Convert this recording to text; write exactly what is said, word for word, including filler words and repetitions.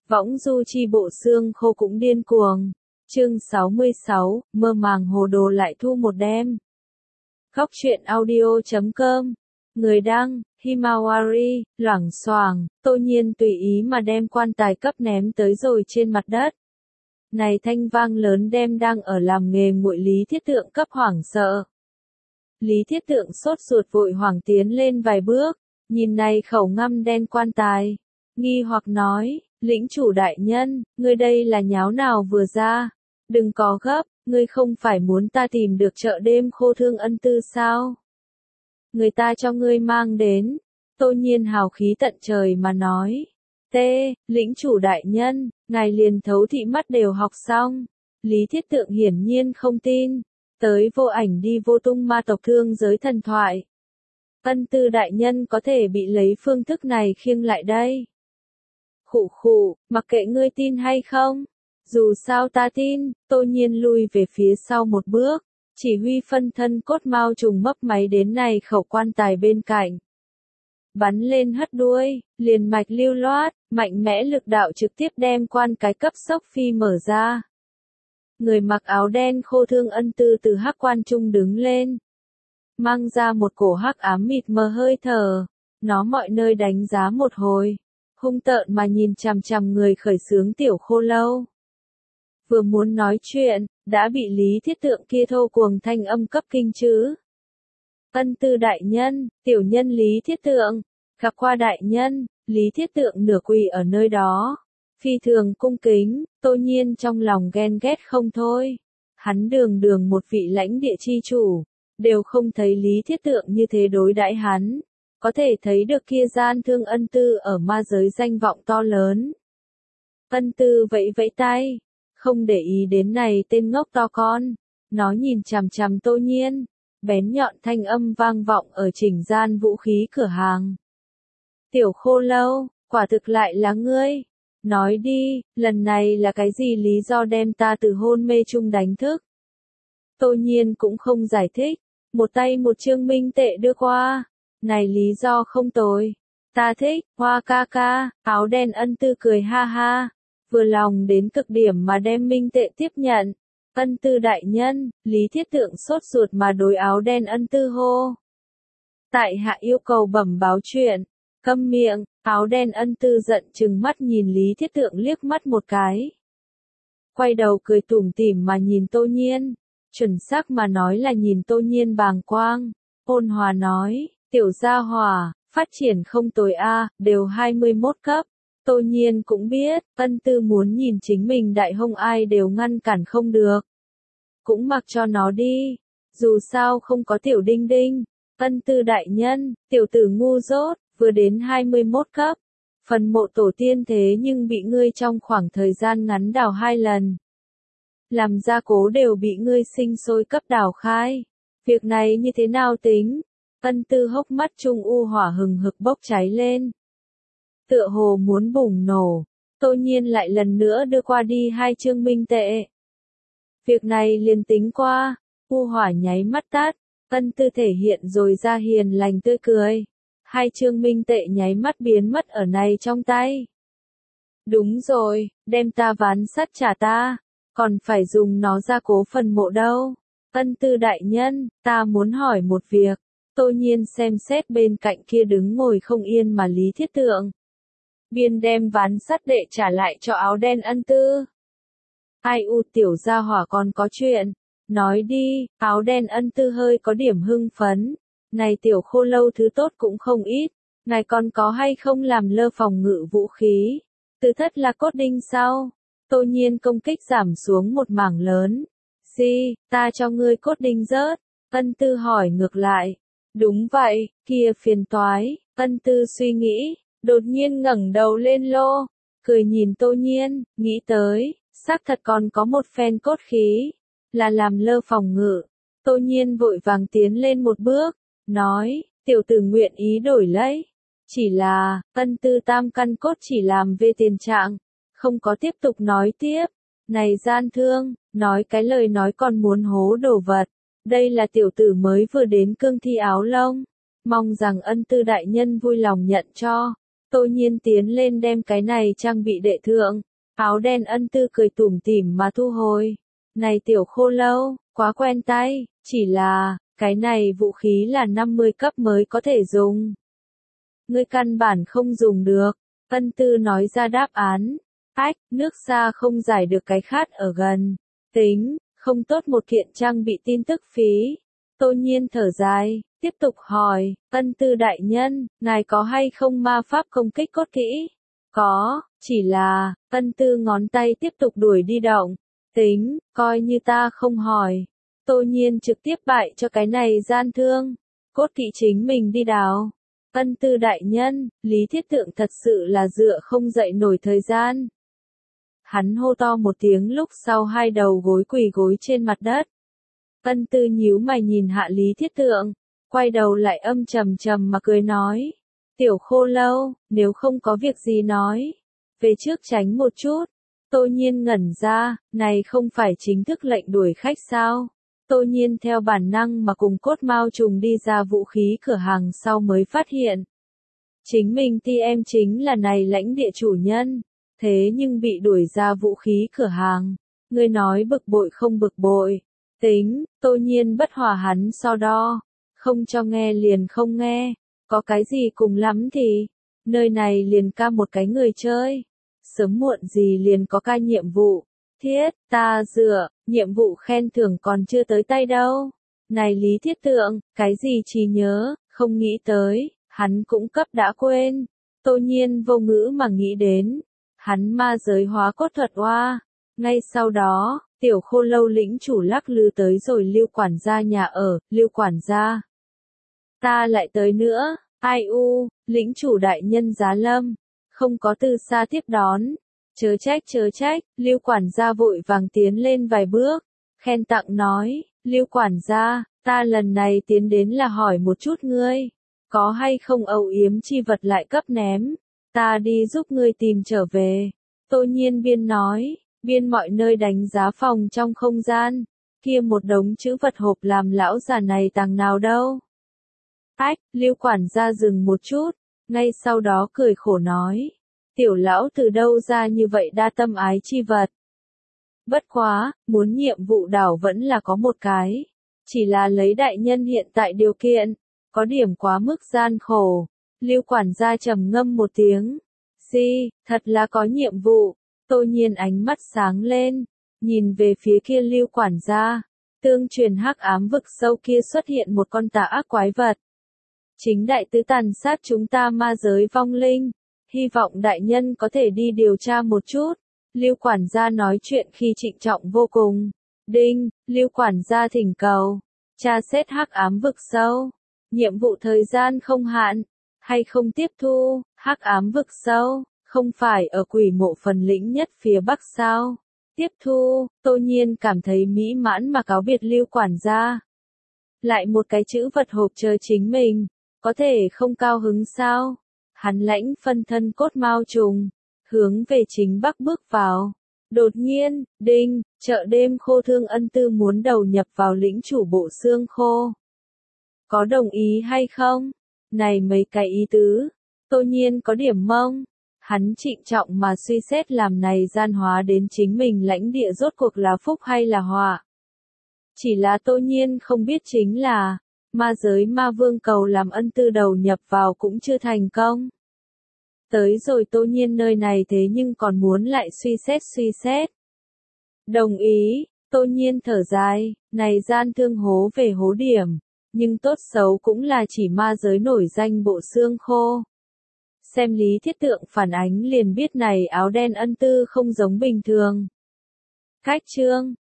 Võng du chi bộ xương khô cũng điên cuồng. Chương sáu mươi sáu, mơ màng hồ đồ lại thu một đêm. Góc truyện audio chấm com. Người đăng, Himawari, loảng xoảng, Tô Nhiên tùy ý mà đem quan tài cấp ném tới rồi trên mặt đất. Này thanh vang lớn đem đang ở làm nghề nguội Lý Thiết Tượng cấp hoảng sợ. Lý Thiết Tượng sốt ruột vội hoảng tiến lên vài bước, nhìn này khẩu ngăm đen quan tài, nghi hoặc nói, lĩnh chủ đại nhân, ngươi đây là nháo nào vừa ra, đừng có gấp, ngươi không phải muốn ta tìm được chợ đêm khô thương ân tư sao? Người ta cho ngươi mang đến. Tô Nhiên hào khí tận trời mà nói. Tê, lĩnh chủ đại nhân, ngài liền thấu thị mắt đều học xong. Lý Thiết Tượng hiển nhiên không tin. Tới vô ảnh đi vô tung ma tộc thương giới thần thoại. Ân tư đại nhân có thể bị lấy phương thức này khiêng lại đây. Khụ khụ, mặc kệ ngươi tin hay không. Dù sao ta tin, Tô Nhiên lui về phía sau một bước. Chỉ huy phân thân cốt mao trùng mấp máy đến này khẩu quan tài bên cạnh. Bắn lên hất đuôi, liền mạch lưu loát, mạnh mẽ lực đạo trực tiếp đem quan cái cấp sốc phi mở ra. Người mặc áo đen khô thương ân tư từ hắc quan trung đứng lên. Mang ra một cổ hắc ám mịt mờ hơi thở. Nó mọi nơi đánh giá một hồi. Hung tợn mà nhìn chằm chằm người khởi xướng tiểu khô lâu. Vừa muốn nói chuyện, đã bị Lý Thiết Tượng kia thô cuồng thanh âm cấp kinh chứ. Ân tư đại nhân, tiểu nhân Lý Thiết Tượng, gặp qua đại nhân, Lý Thiết Tượng nửa quỳ ở nơi đó. Phi thường cung kính, Tô Nhiên trong lòng ghen ghét không thôi. Hắn đường đường một vị lãnh địa chi chủ, đều không thấy Lý Thiết Tượng như thế đối đãi hắn. Có thể thấy được kia gian thương ân tư ở ma giới danh vọng to lớn. Ân tư vẫy vẫy tay. Không để ý đến này tên ngốc to con, nó nhìn chằm chằm Tô Nhiên, bén nhọn thanh âm vang vọng ở chỉnh gian vũ khí cửa hàng. Tiểu khô lâu, quả thực lại là ngươi, nói đi, lần này là cái gì lý do đem ta từ hôn mê chung đánh thức? Tô Nhiên cũng không giải thích, một tay một trương minh tệ đưa qua, này lý do không tồi, ta thích, hoa ca ca, áo đen ân tư cười ha ha. Vừa lòng đến cực điểm mà đem minh tệ tiếp nhận. Ân tư đại nhân, Lý Thiết Tượng sốt ruột mà đối áo đen ân tư hô. Tại hạ yêu cầu bẩm báo chuyện. Câm miệng, áo đen ân tư giận chừng mắt nhìn Lý Thiết Tượng liếc mắt một cái. Quay đầu cười tủm tỉm mà nhìn Tô Nhiên. Chuẩn xác mà nói là nhìn Tô Nhiên bàng quang. Ôn hòa nói, tiểu gia hòa, phát triển không tồi a, đều hai mươi mốt cấp. Tô Nhiên cũng biết, ân tư muốn nhìn chính mình đại hông ai đều ngăn cản không được. Cũng mặc cho nó đi. Dù sao không có tiểu đinh đinh. Ân tư đại nhân, tiểu tử ngu dốt, vừa đến hai mươi mốt cấp. Phần mộ tổ tiên thế nhưng bị ngươi trong khoảng thời gian ngắn đào hai lần. Làm gia cố đều bị ngươi sinh sôi cấp đào khai. Việc này như thế nào tính? Ân tư hốc mắt trung u hỏa hừng hực bốc cháy lên. Tựa hồ muốn bùng nổ, Tô Nhiên lại lần nữa đưa qua đi hai chương minh tệ. Việc này liền tính qua, u hỏa nháy mắt tắt, ân tư thể hiện rồi ra hiền lành tươi cười. Hai chương minh tệ nháy mắt biến mất ở này trong tay. Đúng rồi, đem ta ván sắt trả ta, còn phải dùng nó ra cố phần mộ đâu. Ân tư đại nhân, ta muốn hỏi một việc. Tô Nhiên xem xét bên cạnh kia đứng ngồi không yên mà Lý Thiết Tượng. Biên đem ván sắt để trả lại cho áo đen ân tư. Ai u tiểu gia hỏa còn có chuyện. Nói đi, áo đen ân tư hơi có điểm hưng phấn. Này tiểu khô lâu thứ tốt cũng không ít. Ngài còn có hay không làm lơ phòng ngự vũ khí. Từ thất là cốt đinh sao? Tô Nhiên công kích giảm xuống một mảng lớn. Gì, ta cho ngươi cốt đinh rớt. Ân tư hỏi ngược lại. Đúng vậy, kia phiền toái. Ân tư suy nghĩ. Đột nhiên ngẩng đầu lên lô, cười nhìn Tô Nhiên, nghĩ tới, xác thật còn có một phen cốt khí, là làm lơ phòng ngự. Tô Nhiên vội vàng tiến lên một bước, nói, tiểu tử nguyện ý đổi lấy. Chỉ là, ân tư tam căn cốt chỉ làm về tiền trạng, không có tiếp tục nói tiếp. Này gian thương, nói cái lời nói còn muốn hố đồ vật. Đây là tiểu tử mới vừa đến cương thi áo lông. Mong rằng ân tư đại nhân vui lòng nhận cho. Tô Nhiên tiến lên đem cái này trang bị đệ thượng. Áo đen ân tư cười tủm tỉm mà thu hồi. Này tiểu khô lâu, quá quen tay, chỉ là, cái này vũ khí là năm mươi cấp mới có thể dùng. Ngươi căn bản không dùng được. Ân tư nói ra đáp án. Ách, nước xa không giải được cái khát ở gần. Tính, không tốt một kiện trang bị tin tức phí. Tô Nhiên thở dài, tiếp tục hỏi, ân tư đại nhân, ngài có hay không ma pháp công kích cốt kỹ? Có, chỉ là, ân tư ngón tay tiếp tục đuổi đi động. Tính, coi như ta không hỏi. Tô Nhiên trực tiếp bại cho cái này gian thương. Cốt kỹ chính mình đi đào. Ân tư đại nhân, Lý Thiết Tượng thật sự là dựa không dậy nổi thời gian. Hắn hô to một tiếng lúc sau hai đầu gối quỳ gối trên mặt đất. Ân tư nhíu mày nhìn hạ Lý Thiết Tượng, quay đầu lại âm trầm trầm mà cười nói. Tiểu khô lâu, nếu không có việc gì nói, về trước tránh một chút. Tô Nhiên ngẩn ra, này không phải chính thức lệnh đuổi khách sao? Tô Nhiên theo bản năng mà cùng cốt mao trùng đi ra vũ khí cửa hàng sau mới phát hiện. Chính mình ti em chính là này lãnh địa chủ nhân, thế nhưng bị đuổi ra vũ khí cửa hàng. Ngươi nói bực bội không bực bội. Tính, Tô Nhiên bất hòa hắn so đo. Không cho nghe liền không nghe. Có cái gì cùng lắm thì, nơi này liền ca một cái người chơi. Sớm muộn gì liền có ca nhiệm vụ. Thiết, ta dựa, nhiệm vụ khen thưởng còn chưa tới tay đâu. Này Lý Thiết Tượng, cái gì trí nhớ, không nghĩ tới, hắn cũng cấp đã quên. Tô Nhiên vô ngữ mà nghĩ đến. Hắn ma giới hóa cốt thuật oa. Ngay sau đó, tiểu khô lâu lĩnh chủ lắc lư tới rồi Lưu quản gia nhà ở, Lưu quản gia. Ta lại tới nữa, ai u, lĩnh chủ đại nhân giá lâm. Không có từ xa tiếp đón. Chớ trách chớ trách, Lưu quản gia vội vàng tiến lên vài bước. Khen tặng nói, Lưu quản gia, ta lần này tiến đến là hỏi một chút ngươi. Có hay không âu yếm chi vật lại cấp ném. Ta đi giúp ngươi tìm trở về. Tô Nhiên biên nói, biên mọi nơi đánh giá phòng trong không gian. Kia một đống chữ vật hộp làm lão già này tàng nào đâu. Ách, Lưu quản gia dừng một chút, ngay sau đó cười khổ nói. Tiểu lão từ đâu ra như vậy đa tâm ái chi vật. Bất quá, muốn nhiệm vụ đảo vẫn là có một cái. Chỉ là lấy đại nhân hiện tại điều kiện, có điểm quá mức gian khổ. Lưu quản gia trầm ngâm một tiếng. Di, thật là có nhiệm vụ. Tô Nhiên ánh mắt sáng lên, nhìn về phía kia Lưu quản gia. Tương truyền hắc ám vực sâu kia xuất hiện một con tà ác quái vật. Chính đại tứ tàn sát chúng ta ma giới vong linh. Hy vọng đại nhân có thể đi điều tra một chút. Lưu quản gia nói chuyện khi trịnh trọng vô cùng. Đinh, Lưu quản gia thỉnh cầu. Tra xét hắc ám vực sâu. Nhiệm vụ thời gian không hạn. Hay không tiếp thu, hắc ám vực sâu. Không phải ở quỷ mộ phần lĩnh nhất phía bắc sao. Tiếp thu, Tô Nhiên cảm thấy mỹ mãn mà cáo biệt Lưu quản gia. Lại một cái chữ vật hộp chờ chính mình. Có thể không cao hứng sao? Hắn lãnh phân thân cốt mao trùng, hướng về chính bắc bước vào. Đột nhiên, đinh, chợ đêm khô thương ân tư muốn đầu nhập vào lĩnh chủ bộ xương khô. Có đồng ý hay không? Này mấy cái ý tứ. Tô Nhiên có điểm mông. Hắn trịnh trọng mà suy xét làm này gian hóa đến chính mình lãnh địa rốt cuộc là phúc hay là họa. Chỉ là Tô Nhiên không biết chính là, ma giới ma vương cầu làm ân tư đầu nhập vào cũng chưa thành công. Tới rồi Tô Nhiên nơi này thế nhưng còn muốn lại suy xét suy xét. Đồng ý, Tô Nhiên thở dài, này gian thương hố về hố điểm, nhưng tốt xấu cũng là chỉ ma giới nổi danh bộ xương khô. Xem Lý Thiết Tượng phản ánh liền biết này áo đen ân tư không giống bình thường. Cách chương